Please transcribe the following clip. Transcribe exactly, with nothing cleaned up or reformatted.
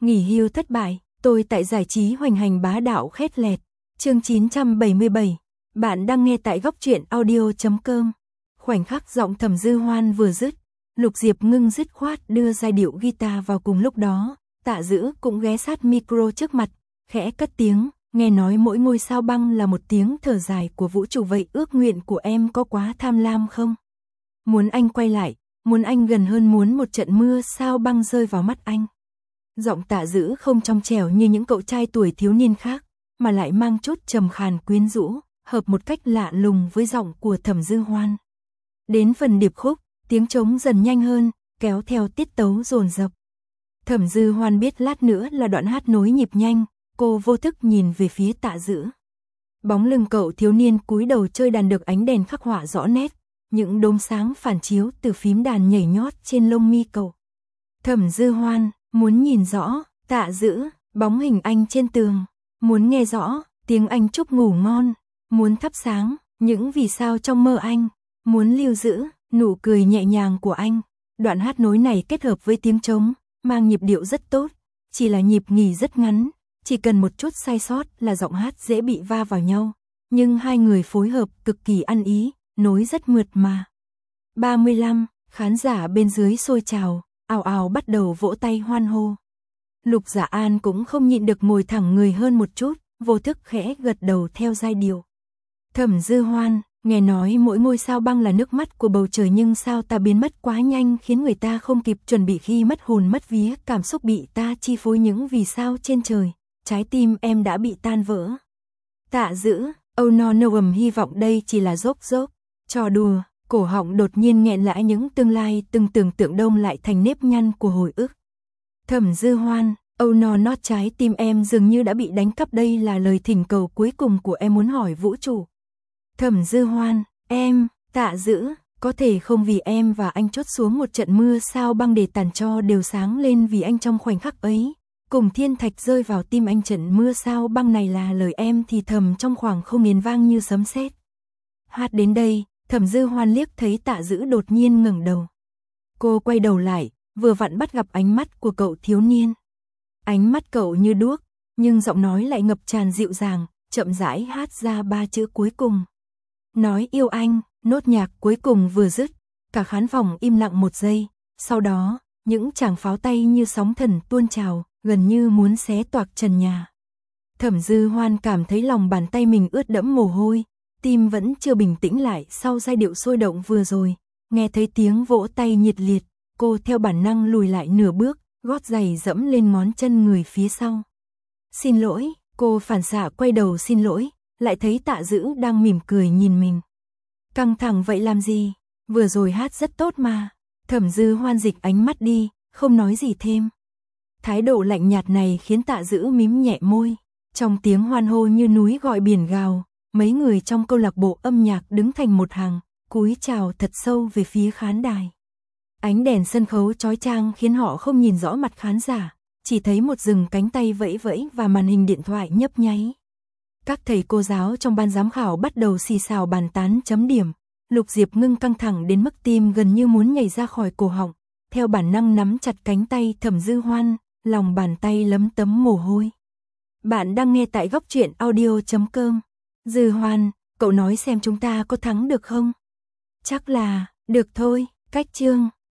Nghỉ hưu thất bại, tôi tại giải trí hoành hành bá đạo khét lẹt. Chương chín trăm bảy mươi bảy. Bạn đang nghe tại góc truyện audio chấm com. Khoảnh khắc giọng Thẩm Dư Hoan vừa dứt, Lục Diệp Ngưng dứt khoát đưa giai điệu guitar vào cùng lúc đó. Tạ Dữ cũng ghé sát micro trước mặt, khẽ cất tiếng, nghe nói mỗi ngôi sao băng là một tiếng thở dài của vũ trụ, vậy ước nguyện của em có quá tham lam không? Muốn anh quay lại, muốn anh gần hơn, muốn một trận mưa sao băng rơi vào mắt anh. Giọng Tạ Dữ không trong trẻo như những cậu trai tuổi thiếu niên khác, mà lại mang chút trầm khàn quyến rũ, hợp một cách lạ lùng với giọng của Thẩm Dư Hoan. Đến phần điệp khúc, tiếng trống dần nhanh hơn, kéo theo tiết tấu dồn dập. Thẩm Dư Hoan biết lát nữa là đoạn hát nối nhịp nhanh, cô vô thức nhìn về phía Tạ Dữ. Bóng lưng cậu thiếu niên cúi đầu chơi đàn được ánh đèn khắc họa rõ nét, những đốm sáng phản chiếu từ phím đàn nhảy nhót trên lông mi cậu. Thẩm Dư Hoan muốn nhìn rõ, Tạ Dữ, bóng hình anh trên tường, muốn nghe rõ, tiếng anh chúc ngủ ngon, muốn thắp sáng, những vì sao trong mơ anh, muốn lưu giữ, nụ cười nhẹ nhàng của anh. Đoạn hát nối này kết hợp với tiếng trống, mang nhịp điệu rất tốt, chỉ là nhịp nghỉ rất ngắn, chỉ cần một chút sai sót là giọng hát dễ bị va vào nhau, nhưng hai người phối hợp cực kỳ ăn ý, nối rất mượt mà. ba mươi lăm, khán giả bên dưới sôi trào, ào ào bắt đầu vỗ tay hoan hô. Lục Dạ An cũng không nhịn được ngồi thẳng người hơn một chút, vô thức khẽ gật đầu theo giai điệu. Thẩm Dư Hoan, nghe nói mỗi ngôi sao băng là nước mắt của bầu trời, nhưng sao ta biến mất quá nhanh khiến người ta không kịp chuẩn bị, khi mất hồn mất vía, cảm xúc bị ta chi phối, những vì sao trên trời, trái tim em đã bị tan vỡ. Tạ Dữ, oh no no ầm, hy vọng đây chỉ là dốc dốc, trò đùa, cổ họng đột nhiên nghẹn lại, những tương lai từng tưởng tượng đông lại thành nếp nhăn của hồi ức. Thẩm Dư Hoan, oh no no, trái tim em dường như đã bị đánh cắp, đây là lời thỉnh cầu cuối cùng của em, muốn hỏi vũ trụ. Thẩm Dư Hoan, em, Tạ Dữ, có thể không vì em và anh chốt xuống một trận mưa sao băng để tàn cho đều sáng lên vì anh trong khoảnh khắc ấy. Cùng thiên thạch rơi vào tim anh, trận mưa sao băng này là lời em thì thầm trong khoảng không, miền vang như sấm sét. Hát đến đây, Thẩm Dư Hoan liếc thấy Tạ Dữ đột nhiên ngẩng đầu. Cô quay đầu lại, vừa vặn bắt gặp ánh mắt của cậu thiếu niên. Ánh mắt cậu như đuốc, nhưng giọng nói lại ngập tràn dịu dàng, chậm rãi hát ra ba chữ cuối cùng. Nói yêu anh. Nốt nhạc cuối cùng vừa dứt, cả khán phòng im lặng một giây, sau đó, những tràng pháo tay như sóng thần tuôn trào, gần như muốn xé toạc trần nhà. Thẩm Dư Hoan cảm thấy lòng bàn tay mình ướt đẫm mồ hôi, tim vẫn chưa bình tĩnh lại sau giai điệu sôi động vừa rồi, nghe thấy tiếng vỗ tay nhiệt liệt, cô theo bản năng lùi lại nửa bước, gót giày dẫm lên ngón chân người phía sau. Xin lỗi, cô phản xạ quay đầu xin lỗi, lại thấy Tạ Dữ đang mỉm cười nhìn mình. Căng thẳng vậy làm gì, vừa rồi hát rất tốt mà. Thẩm Dư Hoan dịch ánh mắt đi, không nói gì thêm. Thái độ lạnh nhạt này khiến Tạ Dữ mím nhẹ môi. Trong tiếng hoan hô như núi gọi biển gào, mấy người trong câu lạc bộ âm nhạc đứng thành một hàng, cúi chào thật sâu về phía khán đài. Ánh đèn sân khấu chói chang khiến họ không nhìn rõ mặt khán giả, chỉ thấy một rừng cánh tay vẫy vẫy và màn hình điện thoại nhấp nháy. Các thầy cô giáo trong ban giám khảo bắt đầu xì xào bàn tán chấm điểm. Lục Diệp Ngưng căng thẳng đến mức tim gần như muốn nhảy ra khỏi cổ họng, theo bản năng nắm chặt cánh tay Thẩm Dư Hoan, lòng bàn tay lấm tấm mồ hôi. Bạn đang nghe tại góc truyện audio chấm com. Dư Hoan, cậu nói xem chúng ta có thắng được không? Chắc là, được thôi, cách chương.